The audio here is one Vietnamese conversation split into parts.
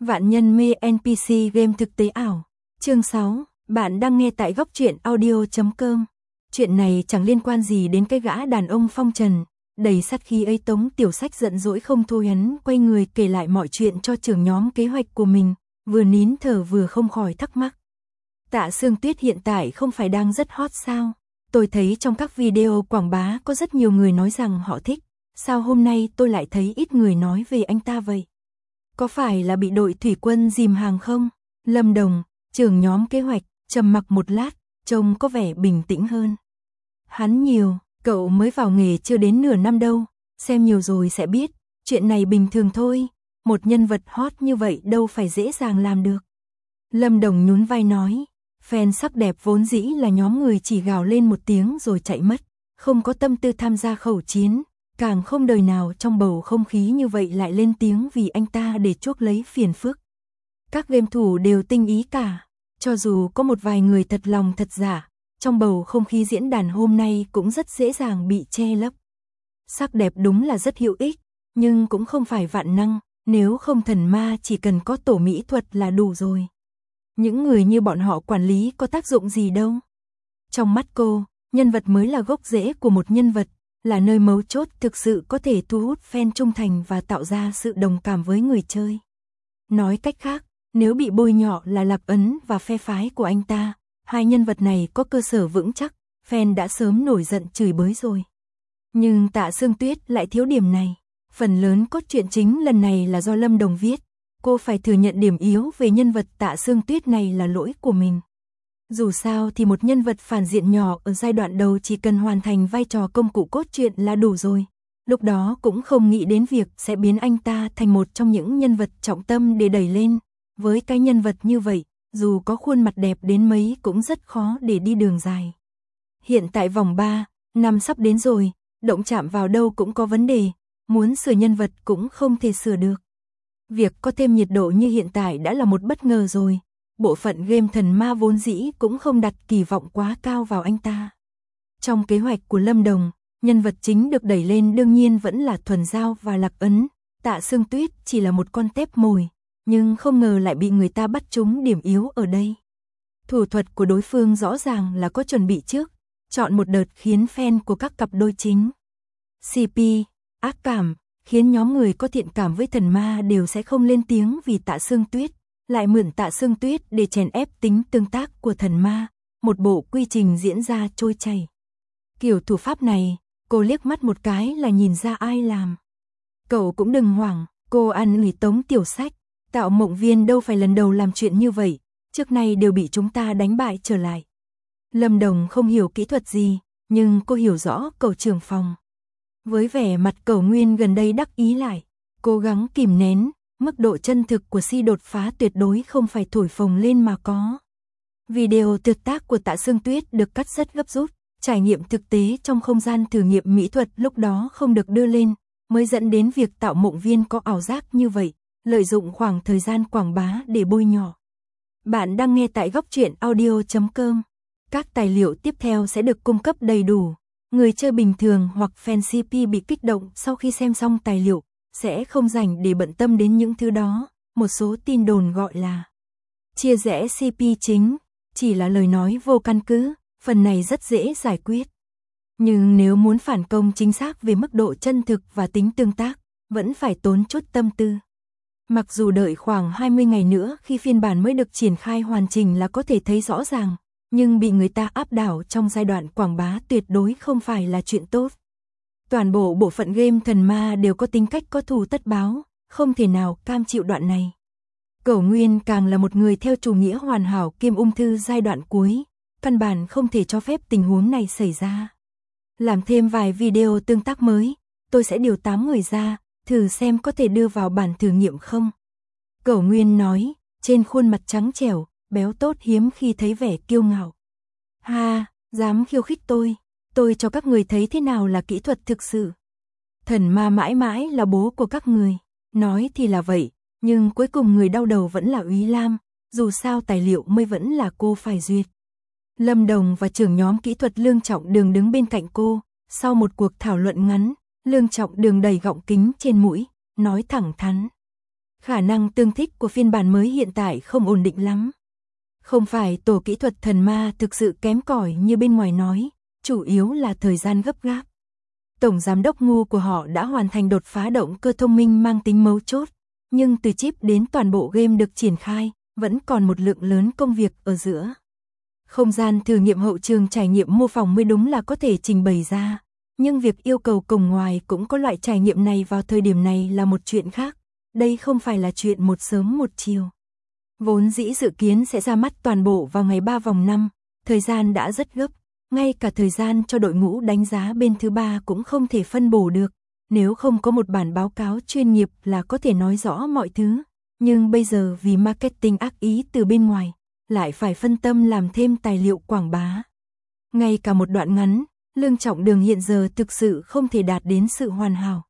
Vạn nhân mê NPC game thực tế ảo. Chương 6, bạn đang nghe tại góc truyện audio.com. Chuyện này chẳng liên quan gì đến cái gã đàn ông phong trần, đầy sát khí ấy. Tống Tiểu Sách giận dỗi không thôi, hắn quay người kể lại mọi chuyện cho trưởng nhóm kế hoạch của mình, vừa nín thở vừa không khỏi thắc mắc. Tạ Sương Tuyết hiện tại không phải đang rất hot sao? Tôi thấy trong các video quảng bá có rất nhiều người nói rằng họ thích, sao hôm nay tôi lại thấy ít người nói về anh ta vậy? Có phải là bị đội thủy quân dìm hàng không? Lâm Đồng, trưởng nhóm kế hoạch, trầm mặc một lát, trông có vẻ bình tĩnh hơn. Hắn nhiều, cậu mới vào nghề chưa đến nửa năm đâu, xem nhiều rồi sẽ biết, chuyện này bình thường thôi, một nhân vật hot như vậy đâu phải dễ dàng làm được. Lâm Đồng nhún vai nói, fan sắc đẹp vốn dĩ là nhóm người chỉ gào lên một tiếng rồi chạy mất, không có tâm tư tham gia khẩu chiến, càng không đời nào trong bầu không khí như vậy lại lên tiếng vì anh ta để chuốc lấy phiền phức. Các game thủ đều tinh ý cả, cho dù có một vài người thật lòng thật giả, trong bầu không khí diễn đàn hôm nay cũng rất dễ dàng bị che lấp. Sắc đẹp đúng là rất hữu ích, nhưng cũng không phải vạn năng, nếu không thần ma chỉ cần có tổ mỹ thuật là đủ rồi. Những người như bọn họ quản lý có tác dụng gì đâu. Trong mắt cô, nhân vật mới là gốc rễ của một nhân vật, là nơi mấu chốt thực sự có thể thu hút fan trung thành và tạo ra sự đồng cảm với người chơi. Nói cách khác, nếu bị bôi nhọ là Lạc Ấn và phe phái của anh ta, hai nhân vật này có cơ sở vững chắc, fan đã sớm nổi giận chửi bới rồi. Nhưng Tạ Sương Tuyết lại thiếu điểm này. Phần lớn cốt truyện chính lần này là do Lâm Đồng viết. Cô phải thừa nhận điểm yếu về nhân vật Tạ Sương Tuyết này là lỗi của mình. Dù sao thì một nhân vật phản diện nhỏ ở giai đoạn đầu chỉ cần hoàn thành vai trò công cụ cốt truyện là đủ rồi. Lúc đó cũng không nghĩ đến việc sẽ biến anh ta thành một trong những nhân vật trọng tâm để đẩy lên. Với cái nhân vật như vậy, dù có khuôn mặt đẹp đến mấy cũng rất khó để đi đường dài. Hiện tại vòng 3, năm sắp đến rồi, động chạm vào đâu cũng có vấn đề, muốn sửa nhân vật cũng không thể sửa được. Việc có thêm nhiệt độ như hiện tại đã là một bất ngờ rồi. Bộ phận game thần ma vốn dĩ cũng không đặt kỳ vọng quá cao vào anh ta. Trong kế hoạch của Lâm Đồng, nhân vật chính được đẩy lên đương nhiên vẫn là Thuần Giao và Lạc Ấn. Tạ Sương Tuyết chỉ là một con tép mồi, nhưng không ngờ lại bị người ta bắt trúng điểm yếu ở đây. Thủ thuật của đối phương rõ ràng là có chuẩn bị trước, chọn một đợt khiến fan của các cặp đôi chính CP, ác cảm, khiến nhóm người có thiện cảm với thần ma đều sẽ không lên tiếng vì Tạ Sương Tuyết, lại mượn Tạ Sương Tuyết để chèn ép tính tương tác của thần ma, một bộ quy trình diễn ra trôi chảy. Kiểu thủ pháp này, cô liếc mắt một cái là nhìn ra ai làm. Cậu cũng đừng hoảng, cô ăn ủy Tống Tiểu Sách, Tạo Mộng Viên đâu phải lần đầu làm chuyện như vậy, trước nay đều bị chúng ta đánh bại trở lại. Lâm Đồng không hiểu kỹ thuật gì, nhưng cô hiểu rõ cậu trưởng phòng. Với vẻ mặt Cẩu Nguyên gần đây đắc ý lại, cố gắng kìm nén, mức độ chân thực của Si đột phá tuyệt đối không phải thổi phồng lên mà có. Video tuyệt tác của Tạ Sương Tuyết được cắt rất gấp rút, trải nghiệm thực tế trong không gian thử nghiệm mỹ thuật lúc đó không được đưa lên, mới dẫn đến việc Tạo Mộng Viên có ảo giác như vậy, lợi dụng khoảng thời gian quảng bá để bôi nhọ. Bạn đang nghe tại góc truyện audio.com. Các tài liệu tiếp theo sẽ được cung cấp đầy đủ. Người chơi bình thường hoặc fan CP bị kích động sau khi xem xong tài liệu, sẽ không rảnh để bận tâm đến những thứ đó. Một số tin đồn gọi là chia rẽ CP chính, chỉ là lời nói vô căn cứ, phần này rất dễ giải quyết. Nhưng nếu muốn phản công chính xác về mức độ chân thực và tính tương tác, vẫn phải tốn chút tâm tư. Mặc dù đợi khoảng 20 ngày nữa khi phiên bản mới được triển khai hoàn chỉnh là có thể thấy rõ ràng, nhưng bị người ta áp đảo trong giai đoạn quảng bá tuyệt đối không phải là chuyện tốt. Toàn bộ bộ phận game thần ma đều có tính cách có thù tất báo, không thể nào cam chịu đoạn này. Cẩu Nguyên càng là một người theo chủ nghĩa hoàn hảo kiêm ung thư giai đoạn cuối, căn bản không thể cho phép tình huống này xảy ra. Làm thêm vài video tương tác mới, tôi sẽ điều 8 người ra, thử xem có thể đưa vào bản thử nghiệm không. Cẩu Nguyên nói, trên khuôn mặt trắng trẻo, béo tốt hiếm khi thấy vẻ kiêu ngạo. Ha, dám khiêu khích tôi cho các người thấy thế nào là kỹ thuật thực sự. Thần ma mãi mãi là bố của các người, nói thì là vậy, nhưng cuối cùng người đau đầu vẫn là Úy Lam, dù sao tài liệu mới vẫn là cô phải duyệt. Lâm Đồng và trưởng nhóm kỹ thuật Lương Trọng Đường đứng bên cạnh cô, sau một cuộc thảo luận ngắn, Lương Trọng Đường đầy gọng kính trên mũi, nói thẳng thắn. Khả năng tương thích của phiên bản mới hiện tại không ổn định lắm. Không phải tổ kỹ thuật thần ma thực sự kém cỏi như bên ngoài nói, chủ yếu là thời gian gấp gáp. Tổng giám đốc ngu của họ đã hoàn thành đột phá động cơ thông minh mang tính mấu chốt, nhưng từ chip đến toàn bộ game được triển khai, vẫn còn một lượng lớn công việc ở giữa. Không gian thử nghiệm hậu trường trải nghiệm mô phỏng mới đúng là có thể trình bày ra, nhưng việc yêu cầu cổng ngoài cũng có loại trải nghiệm này vào thời điểm này là một chuyện khác. Đây không phải là chuyện một sớm một chiều. Vốn dĩ dự kiến sẽ ra mắt toàn bộ vào ngày 3 vòng 5, thời gian đã rất gấp, ngay cả thời gian cho đội ngũ đánh giá bên thứ ba cũng không thể phân bổ được, nếu không có một bản báo cáo chuyên nghiệp là có thể nói rõ mọi thứ, nhưng bây giờ vì marketing ác ý từ bên ngoài, lại phải phân tâm làm thêm tài liệu quảng bá. Ngay cả một đoạn ngắn, Lương Trọng Đường hiện giờ thực sự không thể đạt đến sự hoàn hảo.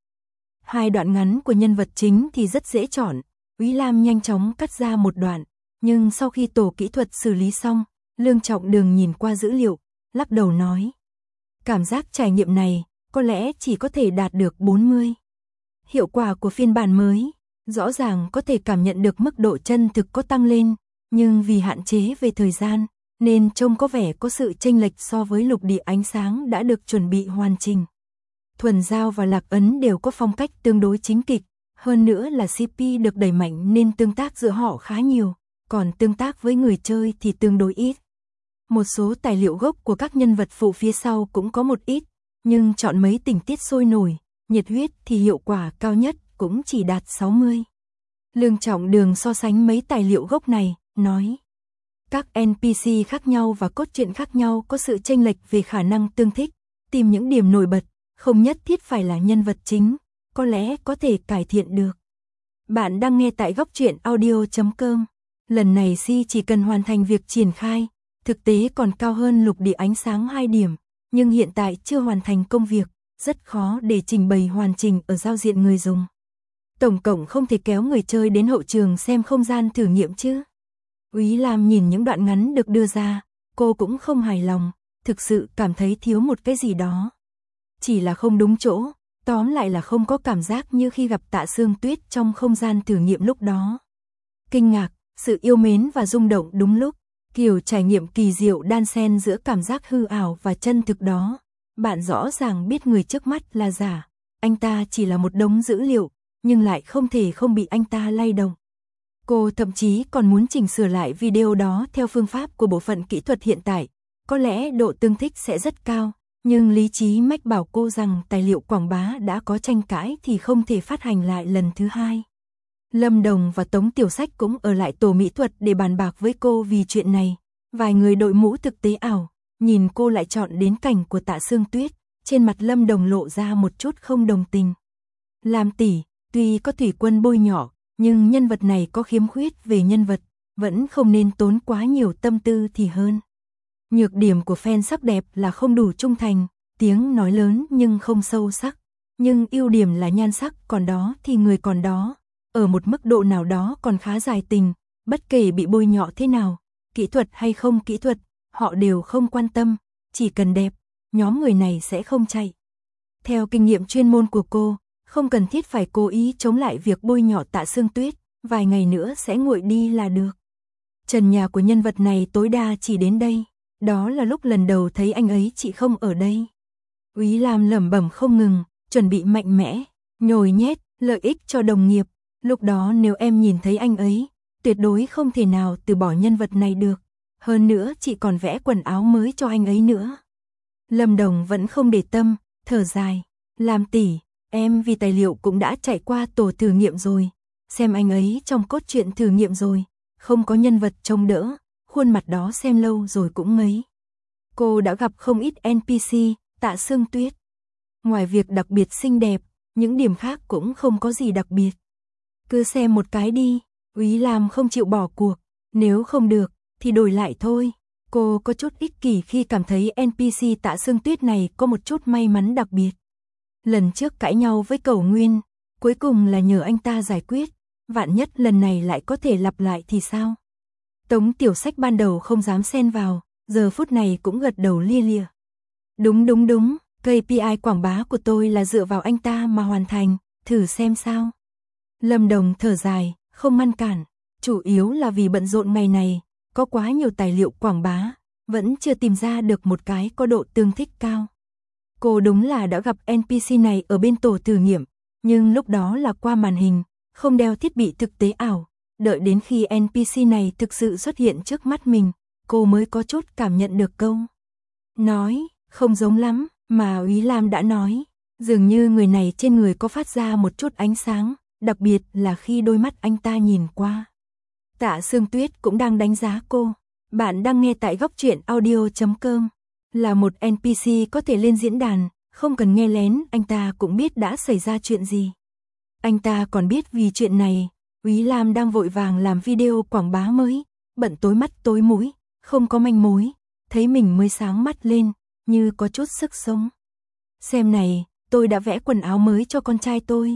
2 đoạn ngắn của nhân vật chính thì rất dễ chọn, Úy Lam nhanh chóng cắt ra một đoạn, nhưng sau khi tổ kỹ thuật xử lý xong, Lương Trọng Đường nhìn qua dữ liệu, lắc đầu nói. Cảm giác trải nghiệm này, có lẽ chỉ có thể đạt được 40. Hiệu quả của phiên bản mới, rõ ràng có thể cảm nhận được mức độ chân thực có tăng lên, nhưng vì hạn chế về thời gian, nên trông có vẻ có sự chênh lệch so với lục địa ánh sáng đã được chuẩn bị hoàn chỉnh. Thuần Giao và Lạc Ấn đều có phong cách tương đối chính kịch, hơn nữa là CP được đẩy mạnh nên tương tác giữa họ khá nhiều, còn tương tác với người chơi thì tương đối ít. Một số tài liệu gốc của các nhân vật phụ phía sau cũng có một ít, nhưng chọn mấy tình tiết sôi nổi, nhiệt huyết thì hiệu quả cao nhất cũng chỉ đạt 60. Lương Trọng Đường so sánh mấy tài liệu gốc này, nói. Các NPC khác nhau và cốt truyện khác nhau có sự chênh lệch về khả năng tương thích, tìm những điểm nổi bật, không nhất thiết phải là nhân vật chính, có lẽ có thể cải thiện được. Bạn đang nghe tại góc truyện audio.com. Lần này Si chỉ cần hoàn thành việc triển khai, thực tế còn cao hơn lục địa ánh sáng 2 điểm, nhưng hiện tại chưa hoàn thành công việc, rất khó để trình bày hoàn chỉnh ở giao diện người dùng. Tổng cộng không thể kéo người chơi đến hậu trường xem không gian thử nghiệm chứ. Úy Lam nhìn những đoạn ngắn được đưa ra, cô cũng không hài lòng, thực sự cảm thấy thiếu một cái gì đó. Chỉ là không đúng chỗ, tóm lại là không có cảm giác như khi gặp Tạ Sương Tuyết trong không gian thử nghiệm lúc đó. Kinh ngạc, sự yêu mến và rung động đúng lúc, kiểu trải nghiệm kỳ diệu đan xen giữa cảm giác hư ảo và chân thực đó. Bạn rõ ràng biết người trước mắt là giả, anh ta chỉ là một đống dữ liệu, nhưng lại không thể không bị anh ta lay động. Cô thậm chí còn muốn chỉnh sửa lại video đó theo phương pháp của bộ phận kỹ thuật hiện tại, có lẽ độ tương thích sẽ rất cao, nhưng lý trí mách bảo cô rằng tài liệu quảng bá đã có tranh cãi thì không thể phát hành lại lần thứ 2. Lâm Đồng và Tống Tiểu Sách cũng ở lại tổ mỹ thuật để bàn bạc với cô vì chuyện này. Vài người đội mũ thực tế ảo, nhìn cô lại chọn đến cảnh của Tạ Sương Tuyết, trên mặt Lâm Đồng lộ ra một chút không đồng tình. Lam tỷ, tuy có thủy quân bôi nhỏ, nhưng nhân vật này có khiếm khuyết về nhân vật, vẫn không nên tốn quá nhiều tâm tư thì hơn. Nhược điểm của fan sắc đẹp là không đủ trung thành, tiếng nói lớn nhưng không sâu sắc, nhưng ưu điểm là nhan sắc còn đó thì người còn đó, ở một mức độ nào đó còn khá dài tình, bất kể bị bôi nhọ thế nào, kỹ thuật hay không kỹ thuật, họ đều không quan tâm, chỉ cần đẹp, nhóm người này sẽ không chạy. Theo kinh nghiệm chuyên môn của cô, không cần thiết phải cố ý chống lại việc bôi nhọ Tạ Sương Tuyết, vài ngày nữa sẽ nguội đi là được. Trần nhà của nhân vật này tối đa chỉ đến đây, đó là lúc lần đầu thấy anh ấy chị không ở đây. Úy Lam lẩm bẩm không ngừng, chuẩn bị mạnh mẽ, nhồi nhét, lợi ích cho đồng nghiệp, lúc đó nếu em nhìn thấy anh ấy, tuyệt đối không thể nào từ bỏ nhân vật này được, hơn nữa chị còn vẽ quần áo mới cho anh ấy nữa. Lâm Đồng vẫn không để tâm, thở dài, Lam tỷ, em vì tài liệu cũng đã chạy qua tổ thử nghiệm rồi, xem anh ấy trong cốt truyện thử nghiệm rồi, không có nhân vật trông đỡ, khuôn mặt đó xem lâu rồi cũng ngấy. Cô đã gặp không ít NPC, Tạ Sương Tuyết. Ngoài việc đặc biệt xinh đẹp, những điểm khác cũng không có gì đặc biệt. Cứ xem một cái đi, Úy Lam không chịu bỏ cuộc, nếu không được, thì đổi lại thôi. Cô có chút ích kỷ khi cảm thấy NPC Tạ Sương Tuyết này có một chút may mắn đặc biệt. Lần trước cãi nhau với Cẩu Nguyên, cuối cùng là nhờ anh ta giải quyết, vạn nhất lần này lại có thể lặp lại thì sao? Tống Tiểu Sách ban đầu không dám xen vào, giờ phút này cũng gật đầu lia lịa. Đúng, KPI quảng bá của tôi là dựa vào anh ta mà hoàn thành, thử xem sao. Lâm Đồng thở dài, không ngăn cản, chủ yếu là vì bận rộn ngày này, có quá nhiều tài liệu quảng bá, vẫn chưa tìm ra được một cái có độ tương thích cao. Cô đúng là đã gặp NPC này ở bên tổ thử nghiệm, nhưng lúc đó là qua màn hình, không đeo thiết bị thực tế ảo. Đợi đến khi NPC này thực sự xuất hiện trước mắt mình, cô mới có chút cảm nhận được câu nói, không giống lắm, mà Úy Lam đã nói. Dường như người này trên người có phát ra một chút ánh sáng, đặc biệt là khi đôi mắt anh ta nhìn qua. Tạ Sương Tuyết cũng đang đánh giá cô. Bạn đang nghe tại góc truyện audio.com. Là một NPC có thể lên diễn đàn, không cần nghe lén, anh ta cũng biết đã xảy ra chuyện gì. Anh ta còn biết vì chuyện này, Úy Lam đang vội vàng làm video quảng bá mới, bận tối mắt tối mũi, không có manh mối, thấy mình mới sáng mắt lên, như có chút sức sống. Xem này, tôi đã vẽ quần áo mới cho con trai tôi.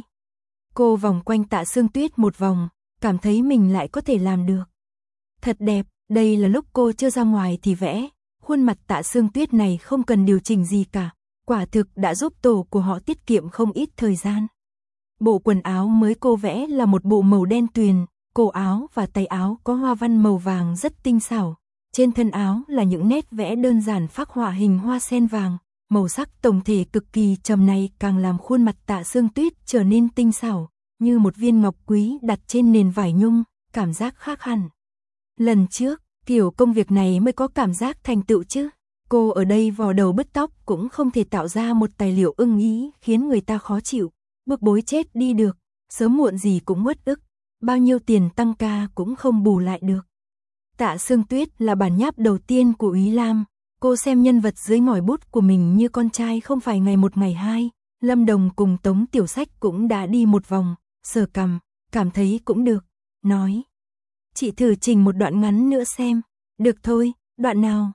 Cô vòng quanh Tạ Sương Tuyết một vòng, cảm thấy mình lại có thể làm được. Thật đẹp, đây là lúc cô chưa ra ngoài thì vẽ, khuôn mặt Tạ Sương Tuyết này không cần điều chỉnh gì cả, quả thực đã giúp tổ của họ tiết kiệm không ít thời gian. Bộ quần áo mới cô vẽ là một bộ màu đen tuyền, cổ áo và tay áo có hoa văn màu vàng rất tinh xảo. Trên thân áo là những nét vẽ đơn giản phác họa hình hoa sen vàng, màu sắc tổng thể cực kỳ trầm này càng làm khuôn mặt Tạ Sương Tuyết trở nên tinh xảo, như một viên ngọc quý đặt trên nền vải nhung, cảm giác khác hẳn. Lần trước, kiểu công việc này mới có cảm giác thành tựu chứ. Cô ở đây vò đầu bứt tóc cũng không thể tạo ra một tài liệu ưng ý khiến người ta khó chịu, bực bối chết đi được, sớm muộn gì cũng uất ức, bao nhiêu tiền tăng ca cũng không bù lại được. Tạ Sương Tuyết là bản nháp đầu tiên của Úy Lam, cô xem nhân vật dưới ngòi bút của mình như con trai không phải ngày một ngày hai. Lâm Đồng cùng Tống Tiểu Sách cũng đã đi một vòng, sờ cằm, cảm thấy cũng được, nói. Chị thử trình một đoạn ngắn nữa xem. Được thôi, đoạn nào?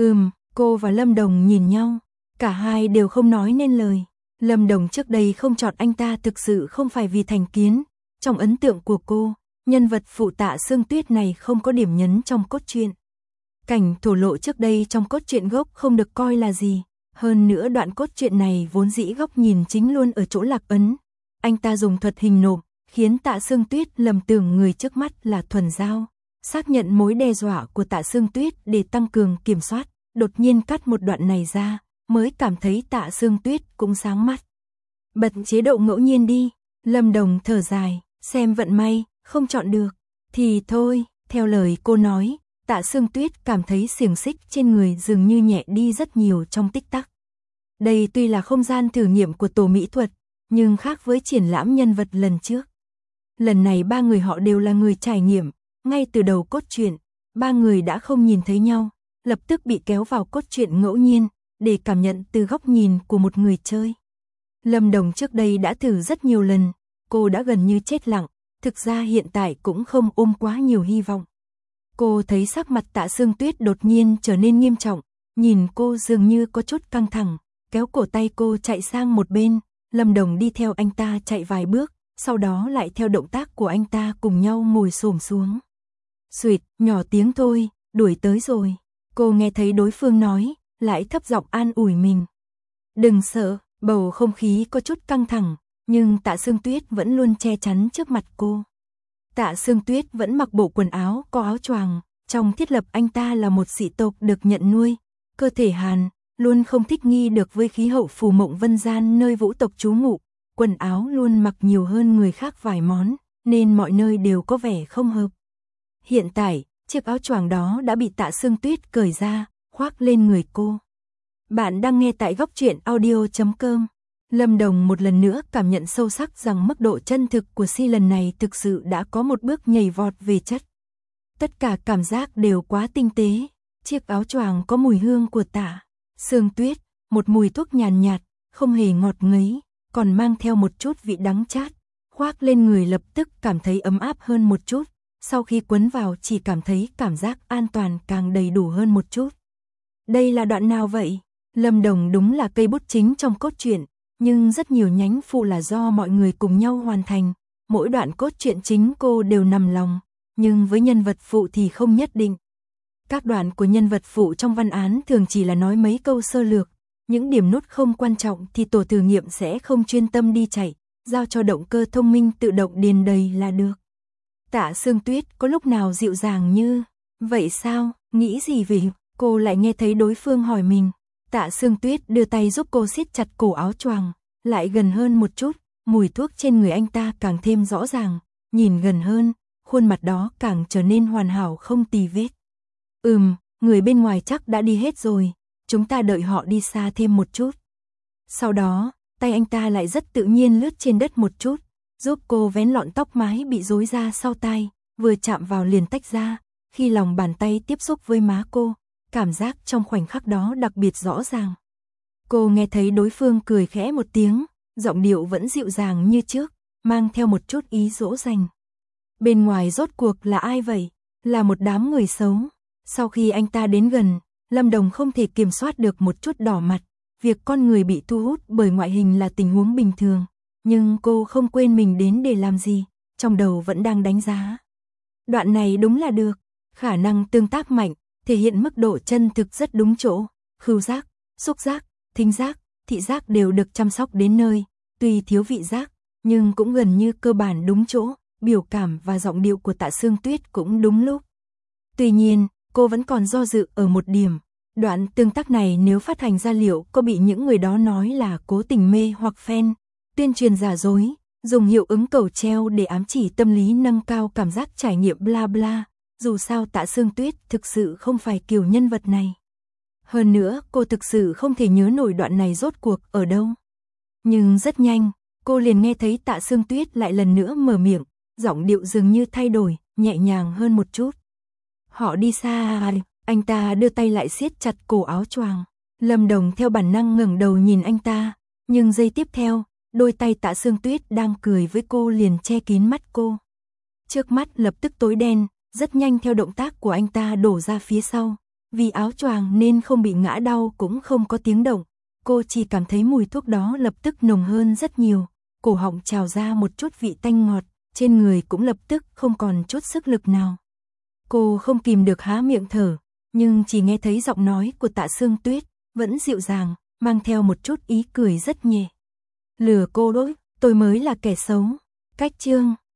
Cô và Lâm Đồng nhìn nhau, cả hai đều không nói nên lời. Lâm Đồng trước đây không chọn anh ta thực sự không phải vì thành kiến, trong ấn tượng của cô, nhân vật phụ Tạ Sương Tuyết này không có điểm nhấn trong cốt truyện. Cảnh thổ lộ trước đây trong cốt truyện gốc không được coi là gì, hơn nữa đoạn cốt truyện này vốn dĩ góc nhìn chính luôn ở chỗ Lạc Ấn. Anh ta dùng thuật hình nộm, khiến Tạ Sương Tuyết lầm tưởng người trước mắt là Thuần Giao, xác nhận mối đe dọa của Tạ Sương Tuyết để tăng cường kiểm soát, đột nhiên cắt một đoạn này ra, mới cảm thấy Tạ Sương Tuyết cũng sáng mắt. Bật chế độ ngẫu nhiên đi, Lâm Đồng thở dài, xem vận may, không chọn được, thì thôi, theo lời cô nói, Tạ Sương Tuyết cảm thấy xiềng xích trên người dường như nhẹ đi rất nhiều trong tích tắc. Đây tuy là không gian thử nghiệm của tổ mỹ thuật, nhưng khác với triển lãm nhân vật lần trước. Lần này ba người họ đều là người trải nghiệm, ngay từ đầu cốt truyện, ba người đã không nhìn thấy nhau, lập tức bị kéo vào cốt truyện ngẫu nhiên, để cảm nhận từ góc nhìn của một người chơi. Lâm Đồng trước đây đã thử rất nhiều lần, cô đã gần như chết lặng, thực ra hiện tại cũng không ôm quá nhiều hy vọng. Cô thấy sắc mặt Tạ Sương Tuyết đột nhiên trở nên nghiêm trọng, nhìn cô dường như có chút căng thẳng, kéo cổ tay cô chạy sang một bên, Lâm Đồng đi theo anh ta chạy vài bước, sau đó lại theo động tác của anh ta cùng nhau ngồi xổm xuống. Xuỵt, nhỏ tiếng thôi, đuổi tới rồi. Cô nghe thấy đối phương nói, lại thấp giọng an ủi mình. Đừng sợ, bầu không khí có chút căng thẳng, nhưng Tạ Sương Tuyết vẫn luôn che chắn trước mặt cô. Tạ Sương Tuyết vẫn mặc bộ quần áo có áo choàng, trong thiết lập anh ta là một sĩ tộc được nhận nuôi, cơ thể hàn, luôn không thích nghi được với khí hậu phù mộng vân gian nơi vũ tộc trú ngụ, quần áo luôn mặc nhiều hơn người khác vài món, nên mọi nơi đều có vẻ không hợp. Hiện tại, chiếc áo choàng đó đã bị Tạ Sương Tuyết cởi ra, khoác lên người cô. Bạn đang nghe tại góc truyện audio.com. Lâm Đồng một lần nữa cảm nhận sâu sắc rằng mức độ chân thực của Si lần này thực sự đã có một bước nhảy vọt về chất. Tất cả cảm giác đều quá tinh tế. Chiếc áo choàng có mùi hương của Tạ Sương Tuyết, một mùi thuốc nhàn nhạt, không hề ngọt ngấy, còn mang theo một chút vị đắng chát. Khoác lên người lập tức cảm thấy ấm áp hơn một chút, sau khi quấn vào chỉ cảm thấy cảm giác an toàn càng đầy đủ hơn một chút. Đây là đoạn nào vậy? Lâm Đồng đúng là cây bút chính trong cốt truyện, nhưng rất nhiều nhánh phụ là do mọi người cùng nhau hoàn thành. Mỗi đoạn cốt truyện chính cô đều nằm lòng, nhưng với nhân vật phụ thì không nhất định. Các đoạn của nhân vật phụ trong văn án thường chỉ là nói mấy câu sơ lược, những điểm nút không quan trọng thì tổ thử nghiệm sẽ không chuyên tâm đi chạy, giao cho động cơ thông minh tự động điền đầy là được. Tạ Sương Tuyết có lúc nào dịu dàng như vậy sao? Nghĩ gì về? Cô lại nghe thấy đối phương hỏi mình. Tạ Sương Tuyết đưa tay giúp cô siết chặt cổ áo choàng, lại gần hơn một chút, mùi thuốc trên người anh ta càng thêm rõ ràng, nhìn gần hơn, khuôn mặt đó càng trở nên hoàn hảo không tì vết. Người bên ngoài chắc đã đi hết rồi, chúng ta đợi họ đi xa thêm một chút. Sau đó, tay anh ta lại rất tự nhiên lướt trên đất một chút, giúp cô vén lọn tóc mái bị rối ra sau tai, vừa chạm vào liền tách ra, khi lòng bàn tay tiếp xúc với má cô, cảm giác trong khoảnh khắc đó đặc biệt rõ ràng. Cô nghe thấy đối phương cười khẽ một tiếng, giọng điệu vẫn dịu dàng như trước, mang theo một chút ý dỗ dành. Bên ngoài rốt cuộc là ai vậy? Là một đám người xấu. Sau khi anh ta đến gần, Lâm Đồng không thể kiểm soát được một chút đỏ mặt. Việc con người bị thu hút bởi ngoại hình là tình huống bình thường, nhưng cô không quên mình đến để làm gì, trong đầu vẫn đang đánh giá. Đoạn này đúng là được, khả năng tương tác mạnh, thể hiện mức độ chân thực rất đúng chỗ, khứu giác, xúc giác, thính giác, thị giác đều được chăm sóc đến nơi, tuy thiếu vị giác, nhưng cũng gần như cơ bản đúng chỗ, biểu cảm và giọng điệu của Tạ Sương Tuyết cũng đúng lúc. Tuy nhiên, cô vẫn còn do dự ở một điểm, đoạn tương tác này nếu phát hành ra liệu có bị những người đó nói là cố tình mê hoặc fan, tuyên truyền giả dối, dùng hiệu ứng cầu treo để ám chỉ tâm lý nâng cao cảm giác trải nghiệm bla bla, dù sao Tạ Sương Tuyết thực sự không phải kiểu nhân vật này. Hơn nữa, cô thực sự không thể nhớ nổi đoạn này rốt cuộc ở đâu. Nhưng rất nhanh, cô liền nghe thấy Tạ Sương Tuyết lại lần nữa mở miệng, giọng điệu dường như thay đổi, nhẹ nhàng hơn một chút. Họ đi xa, anh ta đưa tay lại siết chặt cổ áo choàng. Lâm Đồng theo bản năng ngẩng đầu nhìn anh ta, nhưng giây tiếp theo, đôi tay Tạ Sương Tuyết đang cười với cô liền che kín mắt cô. Trước mắt lập tức tối đen, rất nhanh theo động tác của anh ta đổ ra phía sau. Vì áo choàng nên không bị ngã đau cũng không có tiếng động. Cô chỉ cảm thấy mùi thuốc đó lập tức nồng hơn rất nhiều. Cổ họng trào ra một chút vị tanh ngọt, trên người cũng lập tức không còn chút sức lực nào. Cô không kìm được há miệng thở, nhưng chỉ nghe thấy giọng nói của Tạ Sương Tuyết, vẫn dịu dàng, mang theo một chút ý cười rất nhẹ. Lừa cô đấy, tôi mới là kẻ xấu. Cách chương